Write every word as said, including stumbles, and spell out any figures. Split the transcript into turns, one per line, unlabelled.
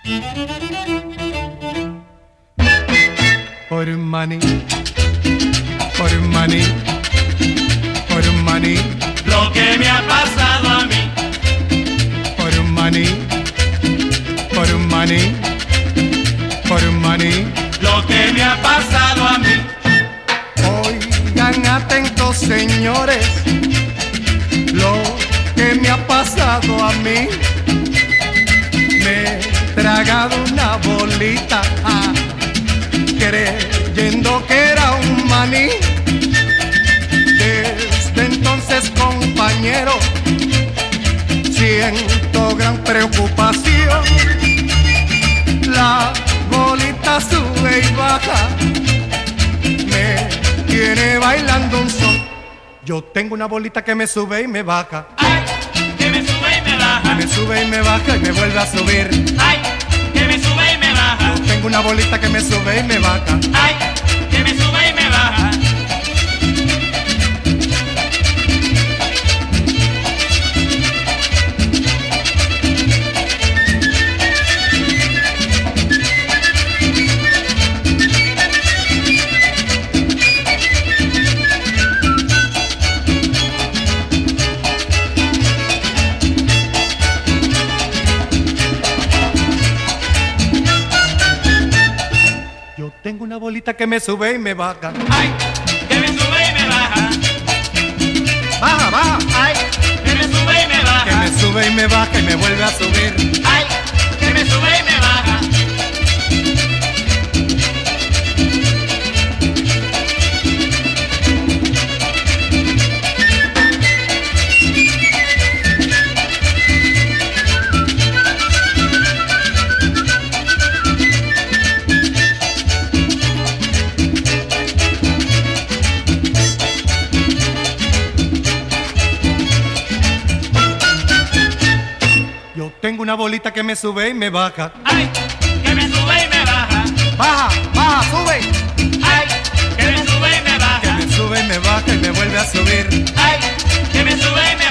Por un maní, por un maní, por un maní,
lo que me ha pasado a mí.
por un maní, por un maní, por un maní,
Lo que me ha pasado a mí.
Oigan atentos señores, lo que me ha pasado a mí. Me he tragado una bolita, ah, creyendo que era un maní. Desde entonces, compañero, siento gran preocupación. La bolita sube y baja, me tiene bailando un son. Yo tengo una bolita que me sube y me baja,
Ay, que me sube y me baja.
me sube y me baja y me vuelve a subir.
Ay, que me sube y me baja.
Yo tengo una bolita que me sube y me baja.
Ay, que me sube y me baja.
Yo tengo una bolita que me sube y me baja.
Ay, que me sube y me baja.
Baja, baja.
Ay, que me sube y me
Que
baja.
me sube y me baja y me vuelve a subir.
Ay, que me sube y me baja.
Yo tengo una bolita que me sube y me baja.
Ay, que me sube y me baja.
Baja, baja, sube.
Ay, que me sube y me
Que
baja.
me sube y me baja y me vuelve a subir.
Ay, que me sube y me